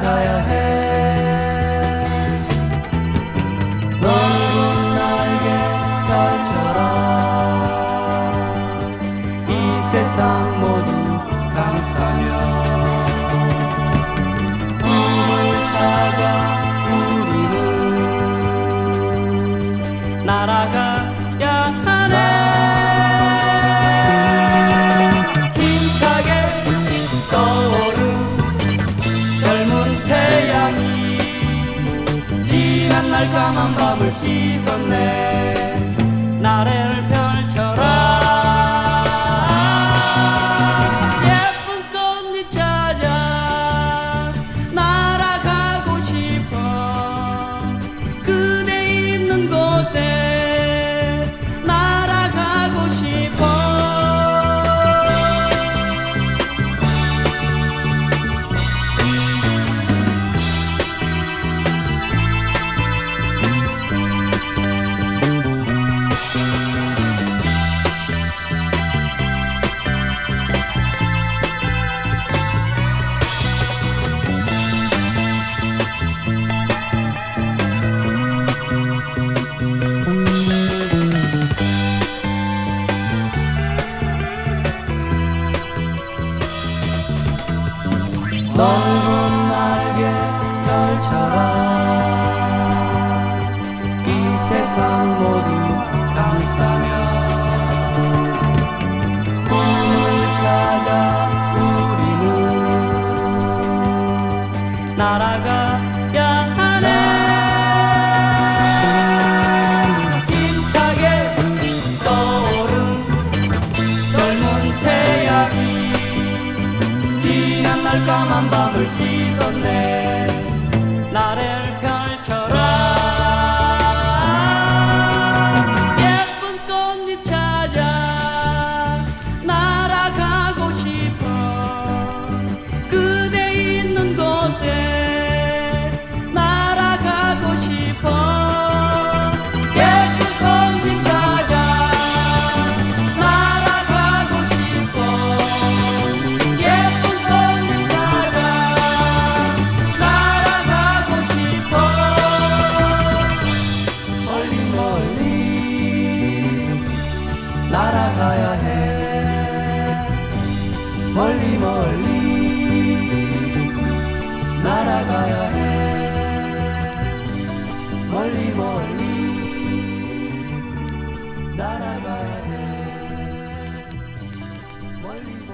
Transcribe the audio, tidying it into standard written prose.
날아가야 해. 넓은 날개 별처럼 이 세상 모두 감싸며 꿈을 찾아 우리는 날아가야 하네. 힘차게 떠오른 젊은 태양이 지난 날 까만 밤을 씻었네. 나래를 펼쳐라. 예쁜 꽃잎 찾아 날아가고 싶어. 그대 있는 곳에 날아가고 싶어. 넓은 날개 별처럼 이 세상 모두 감싸며 꿈을 찾아 우리는 날아가야 하네. 힘차게 떠오른 젊은 태양이 지난 날 까만 밤을 씻었네. 나래를 펼쳐라. 예쁜 꽃잎 찾아 날아가고 싶어. 그대 있는 곳에 날아가고 싶어. 예쁜 꽃잎 찾아 날아가고 싶어. 예쁜 꽃잎 찾아 날아가고 싶어. 멀리 멀리 날아가야 해. 멀리 멀리 날아가야 해. 멀리 멀리 날아가야 해. 멀리